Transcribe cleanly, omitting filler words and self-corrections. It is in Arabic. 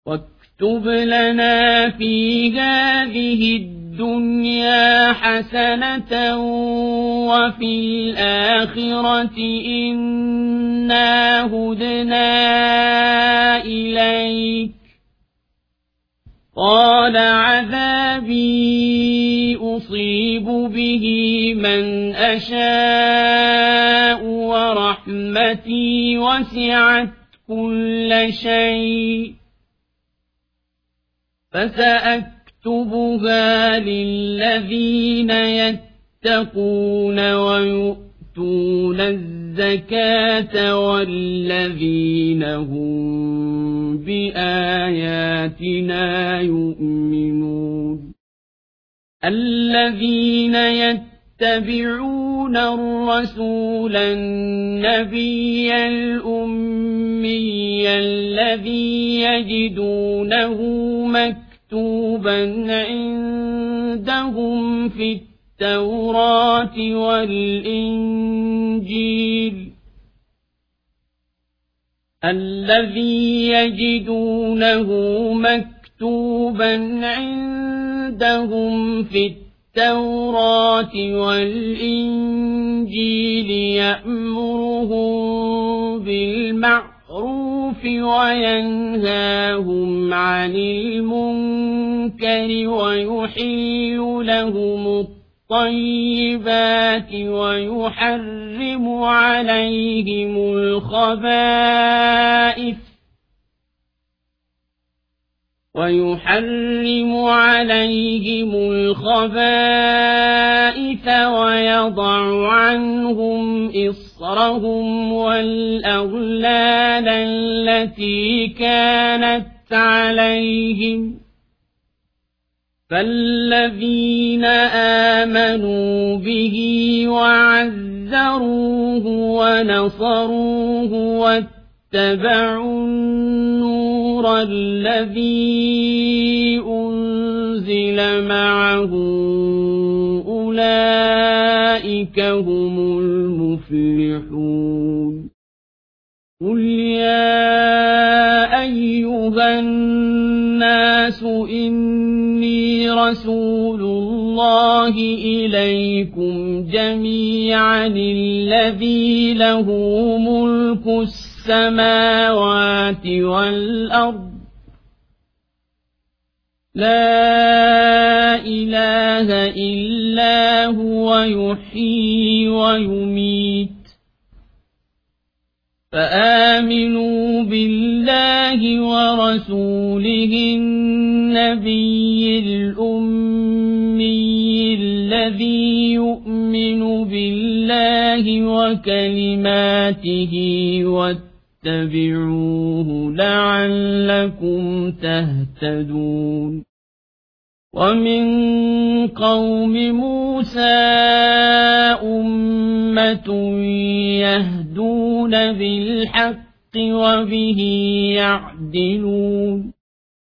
واكتب لنا في هذه الدنيا حسنة وفي الآخرة إنا هدنا إليك. قال عذابي أصيب به من أشاء ورحمتي وسعت كل شيء فسأكتبها للذين يتقون ويؤتون الزكاة والذين هم بآياتنا يؤمنون. الذين يتبعون الرسول النبي الأمي الذي يجدونه مكتوبا عندهم في التوراة والإنجيل يأمرهم بالمعروف وينهاهم عن المنكر ويحل لهم الطيبات ويحرم عليهم الخبائث ويضع عنهم إصرهم والأغلال التي كانت عليهم. فالذين آمنوا به وعزروه ونصروه واتبعوا النور الذي أنزل معه أولئك هم المفلحون. قل يا أيها الناس إني رسول الله إليكم جميعا الذي له ملك السماوات والأرض لا إله إلا هو يحيي ويميت. فآمنوا بالله ورسوله النبي الأمي الذي يؤمن بالله وكلماته واتبعوه لعلكم تهتدون. ومن قوم موسى أمة يهدون بالحق وبه يعدلون.